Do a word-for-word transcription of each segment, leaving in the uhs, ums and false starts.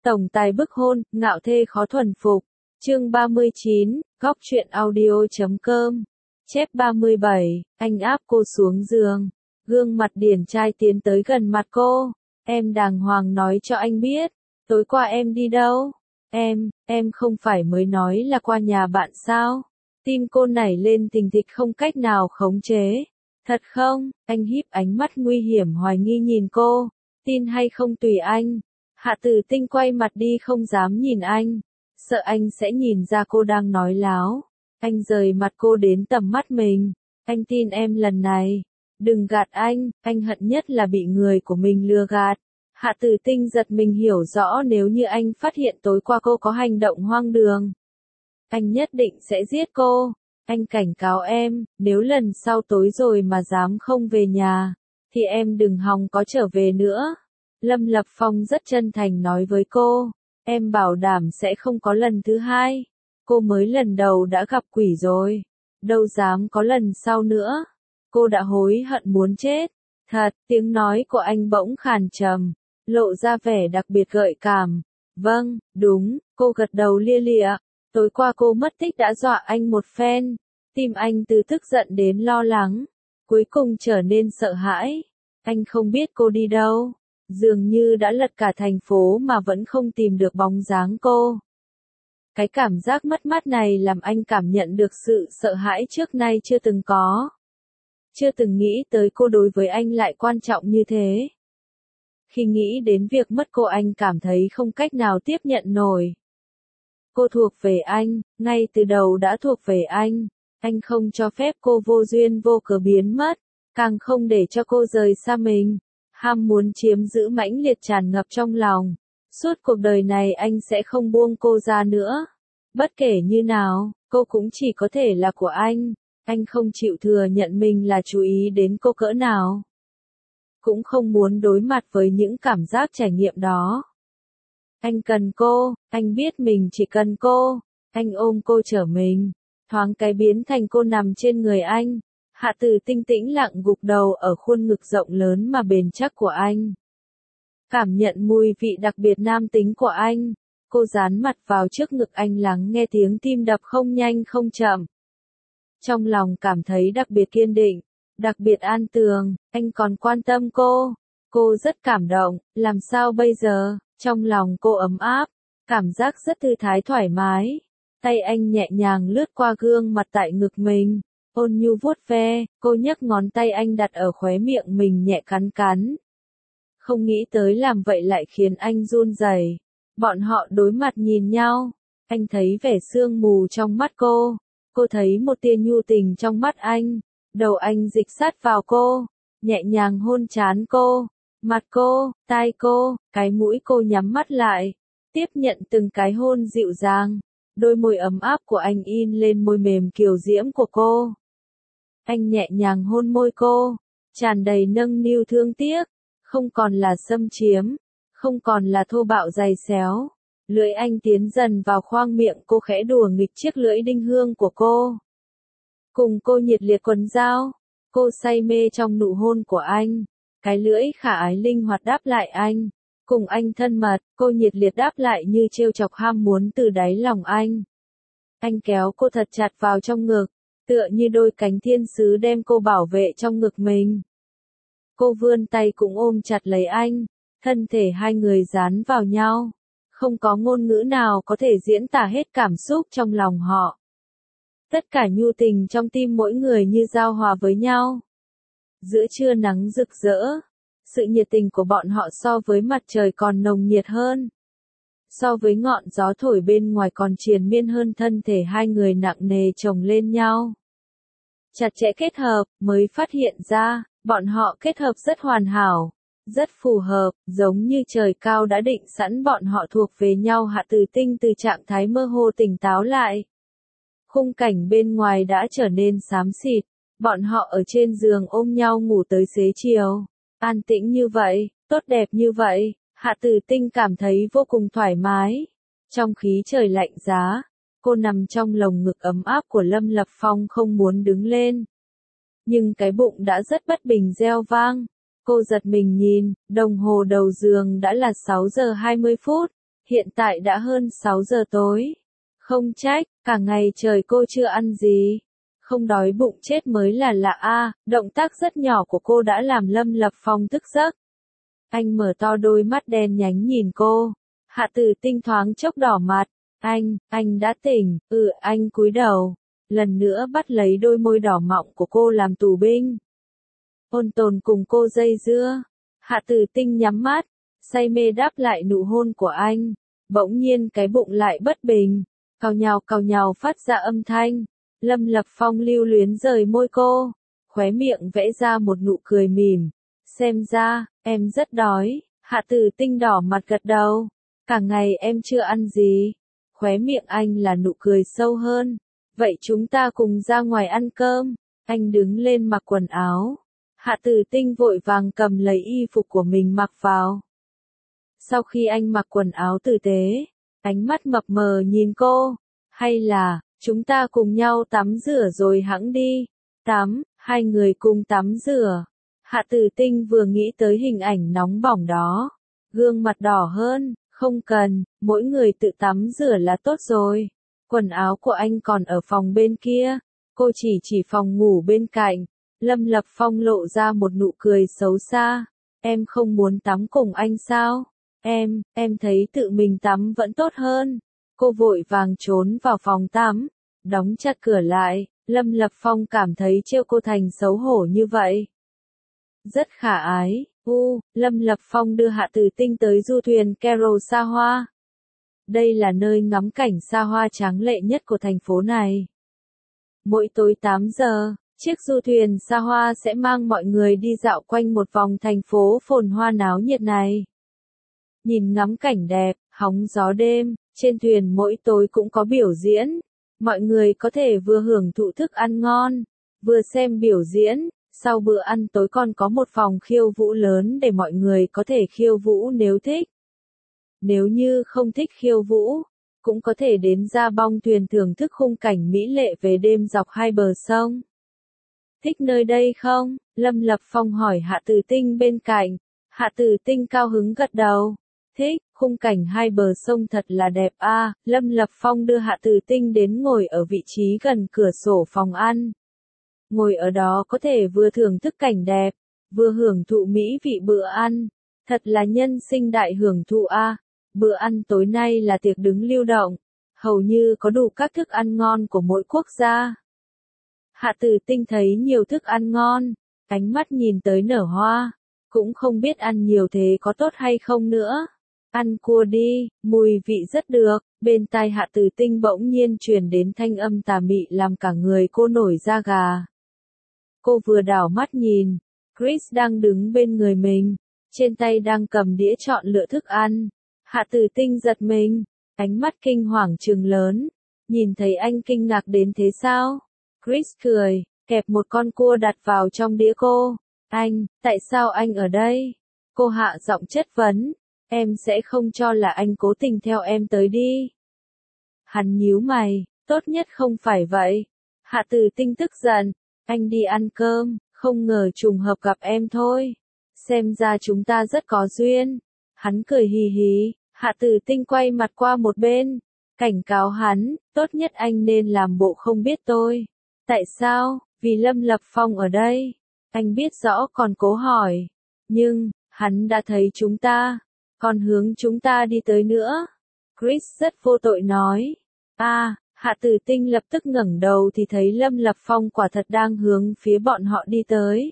Tổng tài bức hôn, ngạo thê khó thuần phục. Chương ba mươi chín, góc truyện audio chấm com. Chép ba mươi bảy, anh áp cô xuống giường. Gương mặt điển trai tiến tới gần mặt cô. Em đàng hoàng nói cho anh biết. Tối qua em đi đâu? Em, em không phải mới nói là qua nhà bạn sao? Tim cô nảy lên thình thịch không cách nào khống chế. Thật không? Anh híp ánh mắt nguy hiểm hoài nghi nhìn cô. Tin hay không tùy anh. Hạ Tử Tinh quay mặt đi không dám nhìn anh. Sợ anh sẽ nhìn ra cô đang nói láo. Anh rời mặt cô đến tầm mắt mình. Anh tin em lần này. Đừng gạt anh, anh hận nhất là bị người của mình lừa gạt. Hạ Tử Tinh giật mình hiểu rõ nếu như anh phát hiện tối qua cô có hành động hoang đường. Anh nhất định sẽ giết cô. Anh cảnh cáo em, nếu lần sau tối rồi mà dám không về nhà, thì em đừng hòng có trở về nữa. Lâm Lập Phong rất chân thành nói với cô, em bảo đảm sẽ không có lần thứ hai. Cô mới lần đầu đã gặp quỷ rồi, đâu dám có lần sau nữa. Cô đã hối hận muốn chết. Thật, tiếng nói của anh bỗng khàn trầm, lộ ra vẻ đặc biệt gợi cảm. Vâng, đúng, cô gật đầu lia lịa. Tối qua cô mất tích đã dọa anh một phen. Tim anh từ tức giận đến lo lắng, cuối cùng trở nên sợ hãi. Anh không biết cô đi đâu. Dường như đã lật cả thành phố mà vẫn không tìm được bóng dáng cô. Cái cảm giác mất mát này làm anh cảm nhận được sự sợ hãi trước nay chưa từng có. Chưa từng nghĩ tới cô đối với anh lại quan trọng như thế. Khi nghĩ đến việc mất cô anh cảm thấy không cách nào tiếp nhận nổi. Cô thuộc về anh, ngay từ đầu đã thuộc về anh. Anh không cho phép cô vô duyên vô cớ biến mất, càng không để cho cô rời xa mình. Ham muốn chiếm giữ mãnh liệt tràn ngập trong lòng. Suốt cuộc đời này anh sẽ không buông cô ra nữa. Bất kể như nào, cô cũng chỉ có thể là của anh. Anh không chịu thừa nhận mình là chú ý đến cô cỡ nào. Cũng không muốn đối mặt với những cảm giác trải nghiệm đó. Anh cần cô, anh biết mình chỉ cần cô. Anh ôm cô chở mình, thoáng cái biến thành cô nằm trên người anh. Hạ Tử Tinh tĩnh lặng gục đầu ở khuôn ngực rộng lớn mà bền chắc của anh. Cảm nhận mùi vị đặc biệt nam tính của anh. Cô dán mặt vào trước ngực anh lắng nghe tiếng tim đập không nhanh không chậm. Trong lòng cảm thấy đặc biệt kiên định, đặc biệt an tường, anh còn quan tâm cô. Cô rất cảm động, làm sao bây giờ? Trong lòng cô ấm áp, cảm giác rất thư thái thoải mái. Tay anh nhẹ nhàng lướt qua gương mặt tại ngực mình, ôn nhu vuốt ve, cô nhấc ngón tay anh đặt ở khóe miệng mình nhẹ cắn cắn. Không nghĩ tới làm vậy lại khiến anh run rẩy. Bọn họ đối mặt nhìn nhau, anh thấy vẻ sương mù trong mắt cô, cô thấy một tia nhu tình trong mắt anh. Đầu anh dịch sát vào cô, nhẹ nhàng hôn trán cô, mặt cô, tai cô, cái mũi cô nhắm mắt lại, tiếp nhận từng cái hôn dịu dàng. Đôi môi ấm áp của anh in lên môi mềm kiều diễm của cô. Anh nhẹ nhàng hôn môi cô, tràn đầy nâng niu thương tiếc, không còn là xâm chiếm, không còn là thô bạo dày xéo. Lưỡi anh tiến dần vào khoang miệng cô khẽ đùa nghịch chiếc lưỡi đinh hương của cô. Cùng cô nhiệt liệt quấn dao, cô say mê trong nụ hôn của anh. Cái lưỡi khả ái linh hoạt đáp lại anh. Cùng anh thân mật, cô nhiệt liệt đáp lại như trêu chọc ham muốn từ đáy lòng anh. Anh kéo cô thật chặt vào trong ngực, tựa như đôi cánh thiên sứ đem cô bảo vệ trong ngực mình. Cô vươn tay cũng ôm chặt lấy anh, thân thể hai người dán vào nhau. Không có ngôn ngữ nào có thể diễn tả hết cảm xúc trong lòng họ. Tất cả nhu tình trong tim mỗi người như giao hòa với nhau. Giữa trưa nắng rực rỡ, sự nhiệt tình của bọn họ so với mặt trời còn nồng nhiệt hơn. So với ngọn gió thổi bên ngoài còn triền miên hơn, thân thể hai người nặng nề chồng lên nhau. Chặt chẽ kết hợp, mới phát hiện ra, bọn họ kết hợp rất hoàn hảo, rất phù hợp, giống như trời cao đã định sẵn bọn họ thuộc về nhau. Hạ Tử Tinh từ trạng thái mơ hồ tỉnh táo lại. Khung cảnh bên ngoài đã trở nên xám xịt, bọn họ ở trên giường ôm nhau ngủ tới xế chiều. An tĩnh như vậy, tốt đẹp như vậy, Hạ Tử Tinh cảm thấy vô cùng thoải mái. Trong khí trời lạnh giá, cô nằm trong lồng ngực ấm áp của Lâm Lập Phong không muốn đứng lên. Nhưng cái bụng đã rất bất bình reo vang. Cô giật mình nhìn, đồng hồ đầu giường đã là sáu giờ hai mươi phút. hiện tại đã hơn sáu giờ tối. Không trách, cả ngày trời cô chưa ăn gì. Không đói bụng chết mới là lạ a. Động tác rất nhỏ của cô đã làm Lâm Lập Phong thức giấc. Anh mở to đôi mắt đen nhánh nhìn cô. Hạ Tử Tinh thoáng chốc đỏ mặt. Anh, anh đã tỉnh, ừ anh cúi đầu. Lần nữa bắt lấy đôi môi đỏ mọng của cô làm tù binh. Ôn Tồn cùng cô dây dưa. Hạ Tử Tinh nhắm mắt, say mê đáp lại nụ hôn của anh. Bỗng nhiên cái bụng lại bất bình. Cào nhào cào nhào phát ra âm thanh. Lâm Lập Phong lưu luyến rời môi cô. Khóe miệng vẽ ra một nụ cười mỉm. Xem ra, em rất đói. Hạ Tử Tinh đỏ mặt gật đầu. Cả ngày em chưa ăn gì. Khóe miệng anh là nụ cười sâu hơn. Vậy chúng ta cùng ra ngoài ăn cơm. Anh đứng lên mặc quần áo. Hạ Tử Tinh vội vàng cầm lấy y phục của mình mặc vào. Sau khi anh mặc quần áo tử tế, ánh mắt mập mờ nhìn cô. Hay là, chúng ta cùng nhau tắm rửa rồi hẵng đi. Tắm, hai người cùng tắm rửa. Hạ Tử Tinh vừa nghĩ tới hình ảnh nóng bỏng đó. Gương mặt đỏ hơn, không cần, mỗi người tự tắm rửa là tốt rồi. Quần áo của anh còn ở phòng bên kia. Cô chỉ chỉ phòng ngủ bên cạnh. Lâm Lập Phong lộ ra một nụ cười xấu xa. Em không muốn tắm cùng anh sao? Em, em thấy tự mình tắm vẫn tốt hơn. Cô vội vàng trốn vào phòng tắm, đóng chặt cửa lại. Lâm Lập Phong cảm thấy trêu cô thành xấu hổ như vậy. Rất khả ái. U, Lâm Lập Phong đưa Hạ Tử Tinh tới du thuyền Carol xa hoa. Đây là nơi ngắm cảnh xa hoa tráng lệ nhất của thành phố này. Mỗi tối tám giờ, chiếc du thuyền xa hoa sẽ mang mọi người đi dạo quanh một vòng thành phố phồn hoa náo nhiệt này. Nhìn ngắm cảnh đẹp, hóng gió đêm, trên thuyền mỗi tối cũng có biểu diễn. Mọi người có thể vừa hưởng thụ thức ăn ngon, vừa xem biểu diễn. Sau bữa ăn tối còn có một phòng khiêu vũ lớn để mọi người có thể khiêu vũ nếu thích. Nếu như không thích khiêu vũ, cũng có thể đến ra bong thuyền thưởng thức khung cảnh mỹ lệ về đêm dọc hai bờ sông. Thích nơi đây không? Lâm Lập Phong hỏi Hạ Tử Tinh bên cạnh. Hạ Tử Tinh cao hứng gật đầu. Thích, khung cảnh hai bờ sông thật là đẹp a. À, Lâm Lập Phong đưa Hạ Tử Tinh đến ngồi ở vị trí gần cửa sổ phòng ăn. Ngồi ở đó có thể vừa thưởng thức cảnh đẹp, vừa hưởng thụ mỹ vị bữa ăn. Thật là nhân sinh đại hưởng thụ a. À. Bữa ăn tối nay là tiệc đứng lưu động, hầu như có đủ các thức ăn ngon của mỗi quốc gia. Hạ Tử Tinh thấy nhiều thức ăn ngon, ánh mắt nhìn tới nở hoa, cũng không biết ăn nhiều thế có tốt hay không nữa. Ăn cua đi, mùi vị rất được. Bên tai Hạ Tử Tinh bỗng nhiên truyền đến thanh âm tà mị làm cả người cô nổi da gà. Cô vừa đảo mắt nhìn, Chris đang đứng bên người mình, trên tay đang cầm đĩa chọn lựa thức ăn. Hạ Tử Tinh giật mình, ánh mắt kinh hoàng trừng lớn, nhìn thấy anh kinh ngạc đến thế sao? Chris cười, kẹp một con cua đặt vào trong đĩa cô. Anh, tại sao anh ở đây? Cô hạ giọng chất vấn, em sẽ không cho là anh cố tình theo em tới đi. Hắn nhíu mày, tốt nhất không phải vậy. Hạ Tử Tinh tức giận, anh đi ăn cơm, không ngờ trùng hợp gặp em thôi. Xem ra chúng ta rất có duyên. Hắn cười hì hì, Hạ Tử Tinh quay mặt qua một bên, cảnh cáo hắn, tốt nhất anh nên làm bộ không biết tôi. Tại sao? Vì Lâm Lập Phong ở đây. Anh biết rõ còn cố hỏi. Nhưng, hắn đã thấy chúng ta, còn hướng chúng ta đi tới nữa. Chris rất vô tội nói. À, Hạ Tử Tinh lập tức ngẩng đầu thì thấy Lâm Lập Phong quả thật đang hướng phía bọn họ đi tới.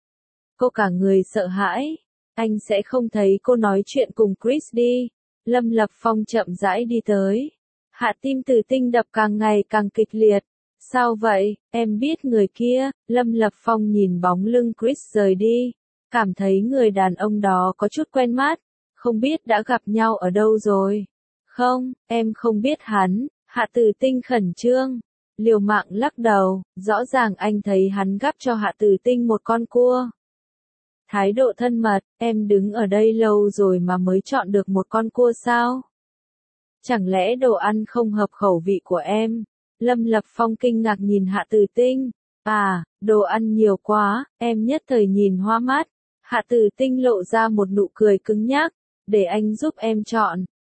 Cô cả người sợ hãi. Anh sẽ không thấy cô nói chuyện cùng Chris đi. Lâm Lập Phong chậm rãi đi tới. Hạ tim Tử Tinh đập càng ngày càng kịch liệt. Sao vậy, em biết người kia? Lâm Lập Phong nhìn bóng lưng Chris rời đi. Cảm thấy người đàn ông đó có chút quen mắt. Không biết đã gặp nhau ở đâu rồi. Không, em không biết hắn. Hạ Tử Tinh khẩn trương. Liều mạng lắc đầu. Rõ ràng anh thấy hắn gắp cho Hạ Tử Tinh một con cua. Thái độ thân mật, em đứng ở đây lâu rồi mà mới chọn được một con cua sao? Chẳng lẽ đồ ăn không hợp khẩu vị của em? Lâm Lập Phong kinh ngạc nhìn Hạ Tử Tinh. À, đồ ăn nhiều quá, em nhất thời nhìn hoa mắt. Hạ Tử Tinh lộ ra một nụ cười cứng nhắc. Để anh giúp em chọn.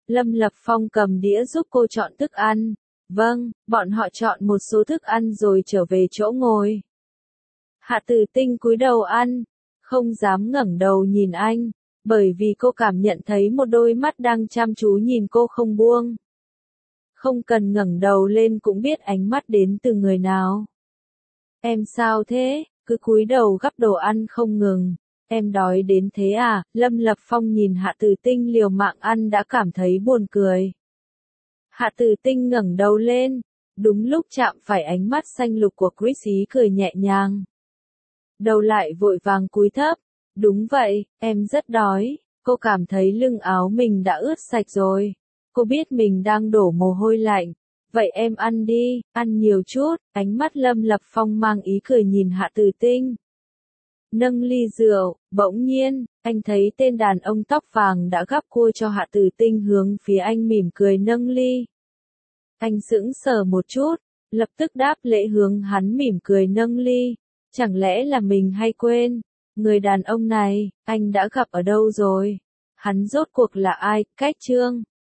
Lâm Lập Phong cầm đĩa giúp cô chọn thức ăn. Vâng, bọn họ chọn một số thức ăn rồi trở về chỗ ngồi. Hạ Tử Tinh cúi đầu ăn, không dám ngẩng đầu nhìn anh, bởi vì cô cảm nhận thấy một đôi mắt đang chăm chú nhìn cô không buông. Không cần ngẩng đầu lên cũng biết ánh mắt đến từ người nào. Em sao thế, cứ cúi đầu gắp đồ ăn không ngừng. Em đói đến thế à? Lâm Lập Phong nhìn Hạ Tử Tinh liều mạng ăn đã cảm thấy buồn cười. Hạ Tử Tinh ngẩng đầu lên, đúng lúc chạm phải ánh mắt xanh lục của Chris, ý cười nhẹ nhàng. Đầu lại vội vàng cúi thấp. Đúng vậy, em rất đói. Cô cảm thấy lưng áo mình đã ướt sạch rồi. Cô biết mình đang đổ mồ hôi lạnh. Vậy em ăn đi, ăn nhiều chút. Ánh mắt Lâm Lập Phong mang ý cười nhìn Hạ Tử Tinh. Nâng ly rượu, bỗng nhiên, anh thấy tên đàn ông tóc vàng đã gắp cua cho Hạ Tử Tinh hướng phía anh mỉm cười nâng ly. Anh sững sờ một chút, lập tức đáp lễ hướng hắn mỉm cười nâng ly. Chẳng lẽ là mình hay quên? Người đàn ông này, anh đã gặp ở đâu rồi? Hắn rốt cuộc là ai? Cách chương